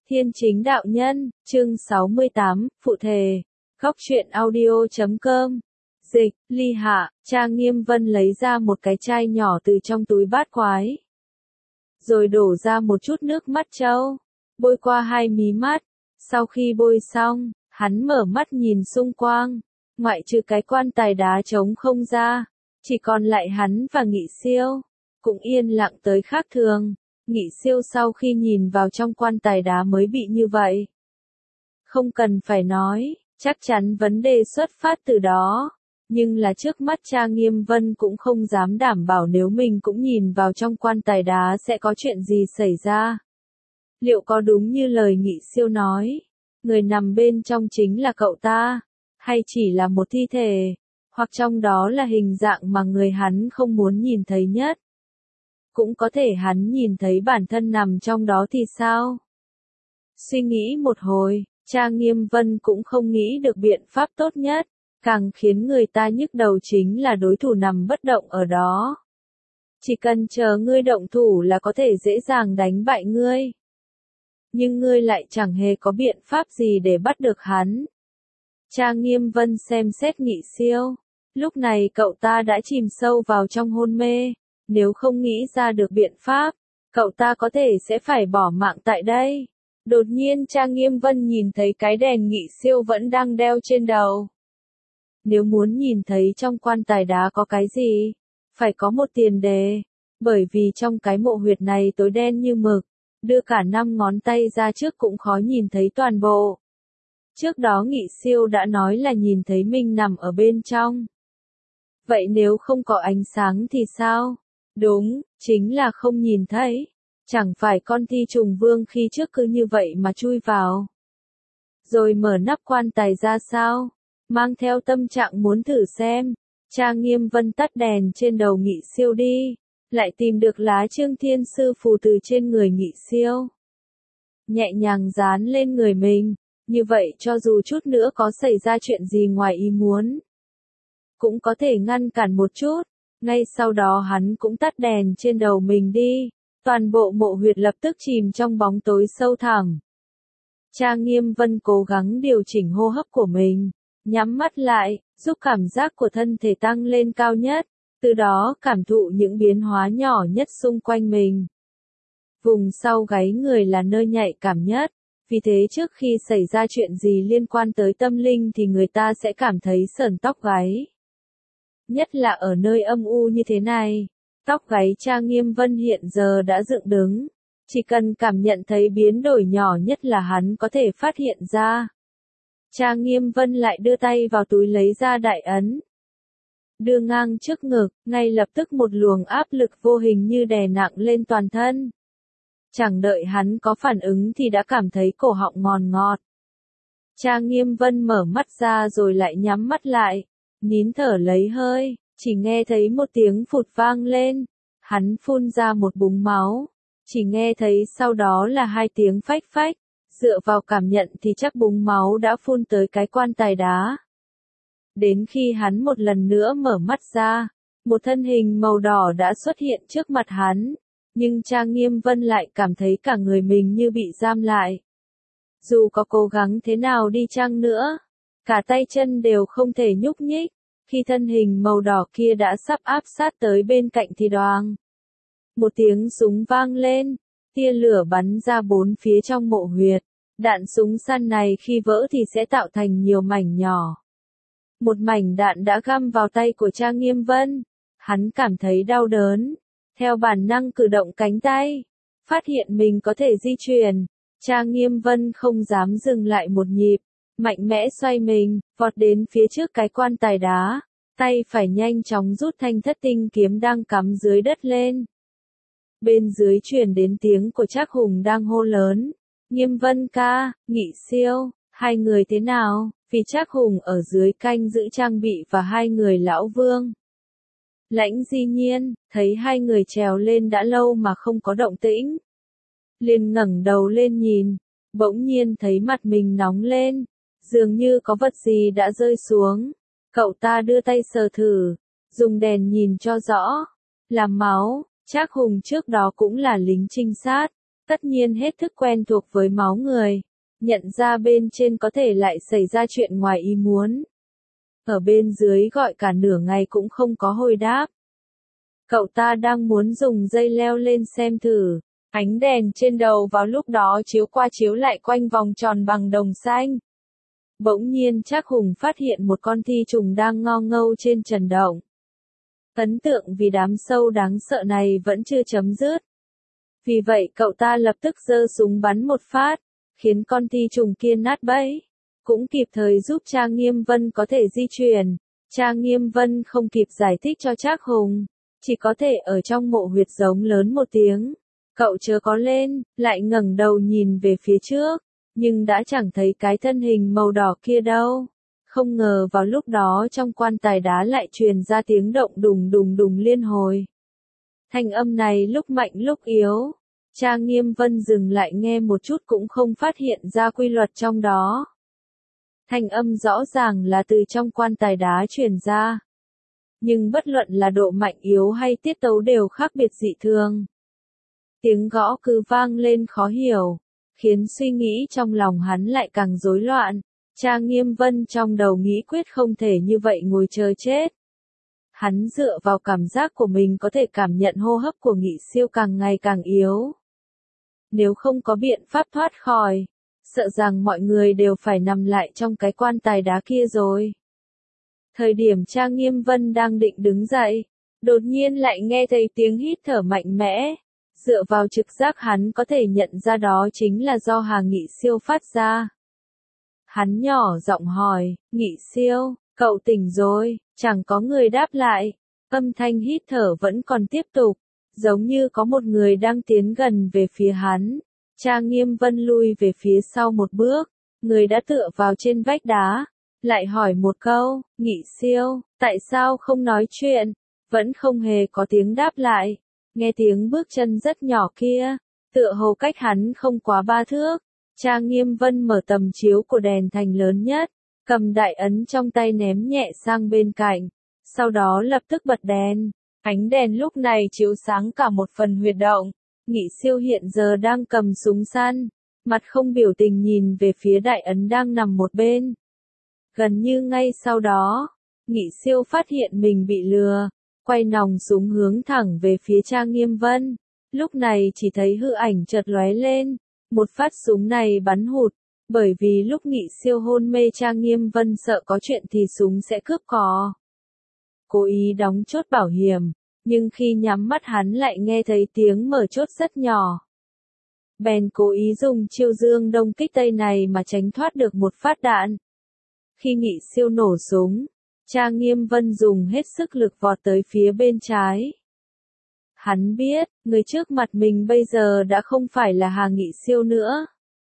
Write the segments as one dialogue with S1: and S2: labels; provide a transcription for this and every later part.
S1: Thiên Chính Đạo Nhân, chương 68, Phụ Thề. Góc truyện audio.com. Dịch, Ly Hạ, Cha Nghiêm Vân lấy ra một cái chai nhỏ từ trong túi bát quái. Rồi đổ ra một chút nước mắt trâu, bôi qua hai mí mắt. Sau khi bôi xong, hắn mở mắt nhìn xung quanh, ngoại trừ cái quan tài đá trống không ra, chỉ còn lại hắn và Nghị Siêu, cũng yên lặng tới khác thường. Nghị Siêu sau khi nhìn vào trong quan tài đá mới bị như vậy. Không cần phải nói, chắc chắn vấn đề xuất phát từ đó. Nhưng là trước mắt Cha Nghiêm Vân cũng không dám đảm bảo nếu mình cũng nhìn vào trong quan tài đá sẽ có chuyện gì xảy ra. Liệu có đúng như lời Nghị Siêu nói, người nằm bên trong chính là cậu ta, hay chỉ là một thi thể, hoặc trong đó là hình dạng mà người hắn không muốn nhìn thấy nhất. Cũng có thể hắn nhìn thấy bản thân nằm trong đó thì sao? Suy nghĩ một hồi, Cha Nghiêm Vân cũng không nghĩ được biện pháp tốt nhất, càng khiến người ta nhức đầu chính là đối thủ nằm bất động ở đó. Chỉ cần chờ ngươi động thủ là có thể dễ dàng đánh bại ngươi. Nhưng ngươi lại chẳng hề có biện pháp gì để bắt được hắn. Cha Nghiêm Vân xem xét Nghị Siêu, lúc này cậu ta đã chìm sâu vào trong hôn mê. Nếu không nghĩ ra được biện pháp, cậu ta có thể sẽ phải bỏ mạng tại đây. Đột nhiên Cha Nghiêm Vân nhìn thấy cái đèn Nghị Siêu vẫn đang đeo trên đầu. Nếu muốn nhìn thấy trong quan tài đá có cái gì, phải có một tiền đề. Bởi vì trong cái mộ huyệt này tối đen như mực, đưa cả 5 ngón tay ra trước cũng khó nhìn thấy toàn bộ. Trước đó Nghị Siêu đã nói là nhìn thấy mình nằm ở bên trong. Vậy nếu không có ánh sáng thì sao? Đúng, chính là không nhìn thấy. Chẳng phải con thi trùng vương khi trước cứ như vậy mà chui vào. Rồi mở nắp quan tài ra sao? Mang theo tâm trạng muốn thử xem. Cha Nghiêm Vân tắt đèn trên đầu Nghị Siêu đi. Lại tìm được lá Trương Thiên Sư phù từ trên người Nghị Siêu. Nhẹ nhàng dán lên người mình. Như vậy cho dù chút nữa có xảy ra chuyện gì ngoài ý muốn, cũng có thể ngăn cản một chút. Ngay sau đó hắn cũng tắt đèn trên đầu mình đi. Toàn bộ mộ huyệt lập tức chìm trong bóng tối sâu thẳm. Cha Nghiêm Vân cố gắng điều chỉnh hô hấp của mình, nhắm mắt lại, giúp cảm giác của thân thể tăng lên cao nhất, từ đó cảm thụ những biến hóa nhỏ nhất xung quanh mình. Vùng sau gáy người là nơi nhạy cảm nhất, vì thế trước khi xảy ra chuyện gì liên quan tới tâm linh thì người ta sẽ cảm thấy sởn tóc gáy. Nhất là ở nơi âm u như thế này, tóc gáy Cha Nghiêm Vân hiện giờ đã dựng đứng. Chỉ cần cảm nhận thấy biến đổi nhỏ nhất là hắn có thể phát hiện ra. Cha Nghiêm Vân lại đưa tay vào túi lấy ra đại ấn. Đưa ngang trước ngực, ngay lập tức một luồng áp lực vô hình như đè nặng lên toàn thân. Chẳng đợi hắn có phản ứng thì đã cảm thấy cổ họng ngòn ngọt. Cha Nghiêm Vân mở mắt ra rồi lại nhắm mắt lại. Nín thở lấy hơi, chỉ nghe thấy một tiếng phụt vang lên. Hắn phun ra một búng máu. Chỉ nghe thấy sau đó là 2 tiếng phách phách. Dựa vào cảm nhận thì chắc búng máu đã phun tới cái quan tài đá. Đến khi hắn một lần nữa mở mắt ra, một thân hình màu đỏ đã xuất hiện trước mặt hắn. Nhưng Cha Nghiêm Vân lại cảm thấy cả người mình như bị giam lại. Dù có cố gắng thế nào đi chăng nữa, cả tay chân đều không thể nhúc nhích. Khi thân hình màu đỏ kia đã sắp áp sát tới bên cạnh thì đoàng. Một tiếng súng vang lên, tia lửa bắn ra 4 phía trong mộ huyệt. Đạn súng săn này khi vỡ thì sẽ tạo thành nhiều mảnh nhỏ. Một mảnh đạn đã găm vào tay của Cha Nghiêm Vân. Hắn cảm thấy đau đớn. Theo bản năng cử động cánh tay, phát hiện mình có thể di chuyển. Cha Nghiêm Vân không dám dừng lại một nhịp. Mạnh mẽ xoay mình, vọt đến phía trước cái quan tài đá. Tay phải nhanh chóng rút thanh thất tinh kiếm đang cắm dưới đất lên. Bên dưới truyền đến tiếng của Trác Hùng đang hô lớn. Nghiêm Vân ca, Nghị Siêu, hai người thế nào? Vì Trác Hùng ở dưới canh giữ trang bị và 2 người lão vương. Lãnh Di Nhiên, thấy 2 người trèo lên đã lâu mà không có động tĩnh. Liền ngẩng đầu lên nhìn, bỗng nhiên thấy mặt mình nóng lên. Dường như có vật gì đã rơi xuống. Cậu ta đưa tay sờ thử, dùng đèn nhìn cho rõ. Là máu. Trác Hùng trước đó cũng là lính trinh sát, Tất nhiên hết thức quen thuộc với máu người, nhận ra bên trên có thể lại xảy ra chuyện ngoài ý muốn. Ở bên dưới gọi cả nửa ngày cũng không có hồi đáp. Cậu ta đang muốn dùng dây leo lên xem thử. Ánh đèn trên đầu vào lúc đó chiếu qua chiếu lại quanh vòng tròn bằng đồng xanh. Bỗng nhiên Trác Hùng phát hiện một con thi trùng đang ngo ngâu trên trần động. Ấn tượng vì đám sâu đáng sợ này vẫn chưa chấm dứt. Vì vậy cậu ta lập tức giơ súng bắn một phát, khiến con thi trùng kia nát bẫy. Cũng kịp thời giúp Trang Nghiêm Vân có thể di chuyển. Trang Nghiêm Vân không kịp giải thích cho Trác Hùng, chỉ có thể ở trong mộ huyệt giống lớn một tiếng. Cậu chớ có lên, lại ngẩng đầu nhìn về phía trước, nhưng đã chẳng thấy cái thân hình màu đỏ kia đâu. Không ngờ vào lúc đó trong quan tài đá lại truyền ra tiếng động đùng đùng đùng liên hồi. Thanh âm này lúc mạnh lúc yếu. Trang Nghiêm Vân dừng lại nghe một chút cũng không phát hiện ra quy luật trong đó. Thanh âm rõ ràng là từ trong quan tài đá truyền ra. Nhưng bất luận là độ mạnh yếu hay tiết tấu đều khác biệt dị thường. Tiếng gõ cứ vang lên khó hiểu, khiến suy nghĩ trong lòng hắn lại càng rối loạn. Trang Nghiêm Vân trong đầu nghĩ quyết không thể như vậy ngồi chờ chết. Hắn dựa vào cảm giác của mình có thể cảm nhận hô hấp của Nghị Siêu càng ngày càng yếu. Nếu không có biện pháp thoát khỏi, sợ rằng mọi người đều phải nằm lại trong cái quan tài đá kia rồi. Thời điểm Trang Nghiêm Vân đang định đứng dậy, đột nhiên lại nghe thấy tiếng hít thở mạnh mẽ. Dựa vào trực giác hắn có thể nhận ra đó chính là do Hà Nghị Siêu phát ra. Hắn nhỏ giọng hỏi, Nghị Siêu, cậu tỉnh rồi, chẳng có người đáp lại. Âm thanh hít thở vẫn còn tiếp tục, giống như có một người đang tiến gần về phía hắn. Trang Nghiêm Vân lui về phía sau một bước, người đã tựa vào trên vách đá, lại hỏi một câu, Nghị Siêu, tại sao không nói chuyện? Vẫn không hề có tiếng đáp lại. Nghe tiếng bước chân rất nhỏ kia, tựa hồ cách hắn không quá 3 thước. Trang Nghiêm Vân mở tầm chiếu của đèn thành lớn nhất, cầm đại ấn trong tay ném nhẹ sang bên cạnh, sau đó lập tức bật đèn. Ánh đèn lúc này chiếu sáng cả một phần huyệt động. Nghị Siêu hiện giờ đang cầm súng săn, mặt không biểu tình nhìn về phía đại ấn đang nằm một bên. Gần như ngay sau đó, Nghị Siêu phát hiện mình bị lừa, quay nòng súng hướng thẳng về phía Trang Nghiêm Vân. Lúc này chỉ thấy hư ảnh chợt lóe lên, một phát súng này bắn hụt, bởi vì lúc Nghị Siêu hôn mê Trang Nghiêm Vân sợ có chuyện thì súng sẽ cướp cò. Cố ý đóng chốt bảo hiểm, nhưng khi nhắm mắt hắn lại nghe thấy tiếng mở chốt rất nhỏ. Bèn cố ý dùng chiêu dương đông kích tây này mà tránh thoát được một phát đạn. Khi Nghị Siêu nổ súng, Trang Nghiêm Vân dùng hết sức lực vọt tới phía bên trái. Hắn biết, người trước mặt mình bây giờ đã không phải là Hà Nghị Siêu nữa,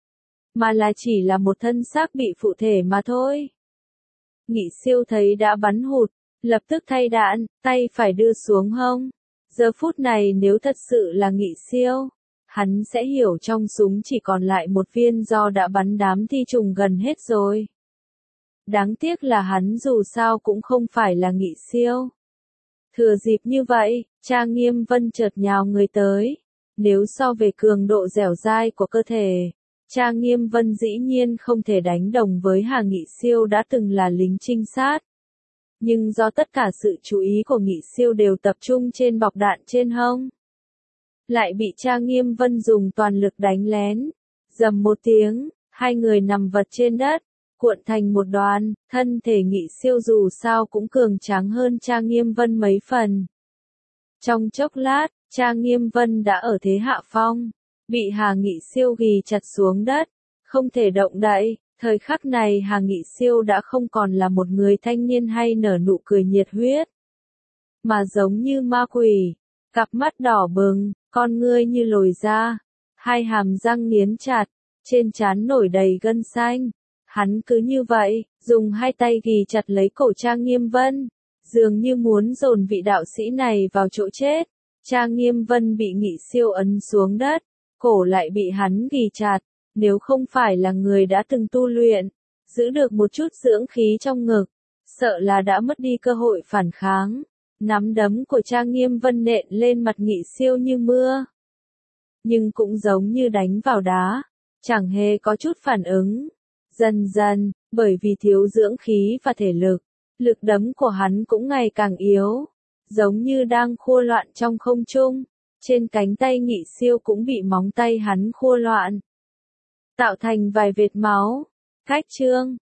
S1: mà là chỉ là một thân xác bị phụ thể mà thôi. Nghị Siêu thấy đã bắn hụt, lập tức thay đạn, tay phải đưa xuống hông. Giờ phút này nếu thật sự là Nghị Siêu, hắn sẽ hiểu trong súng chỉ còn lại một viên do đã bắn đám thi trùng gần hết rồi. Đáng tiếc là hắn dù sao cũng không phải là Nghị Siêu. Thừa dịp như vậy, Trang Nghiêm Vân chợt nhào người tới. Nếu so về cường độ dẻo dai của cơ thể, Trang Nghiêm Vân dĩ nhiên không thể đánh đồng với Hà Nghị Siêu đã từng là lính trinh sát. Nhưng do tất cả sự chú ý của Nghị Siêu đều tập trung trên bọc đạn trên hông, lại bị Trang Nghiêm Vân dùng toàn lực đánh lén. Rầm một tiếng, hai người nằm vật trên đất, cuộn thành một đoàn. Thân thể Nghị Siêu dù sao cũng cường tráng hơn Trang Nghiêm Vân mấy phần. Trong chốc lát, Trang Nghiêm Vân đã ở thế hạ phong, bị Hà Nghị Siêu ghì chặt xuống đất, không thể động đậy. Thời khắc này Hà Nghị Siêu đã không còn là một người thanh niên hay nở nụ cười nhiệt huyết, mà giống như ma quỷ, cặp mắt đỏ bừng, con ngươi như lồi ra, hai hàm răng nghiến chặt, trên trán nổi đầy gân xanh. Hắn cứ như vậy, dùng hai tay ghì chặt lấy cổ Trang Nghiêm Vân, dường như muốn dồn vị đạo sĩ này vào chỗ chết. Trang Nghiêm Vân bị Nghị Siêu ấn xuống đất, cổ lại bị hắn ghì chặt. Nếu không phải là người đã từng tu luyện, giữ được một chút dưỡng khí trong ngực, sợ là đã mất đi cơ hội phản kháng. Nắm đấm của Trang Nghiêm Vân nện lên mặt Nghị Siêu như mưa. nhưng cũng giống như đánh vào đá, chẳng hề có chút phản ứng. Dần dần, bởi vì thiếu dưỡng khí và thể lực, lực đấm của hắn cũng ngày càng yếu, giống như đang khua loạn trong không trung. Trên cánh tay Nghị Siêu cũng bị móng tay hắn khua loạn, tạo thành vài vệt máu. Khách trương,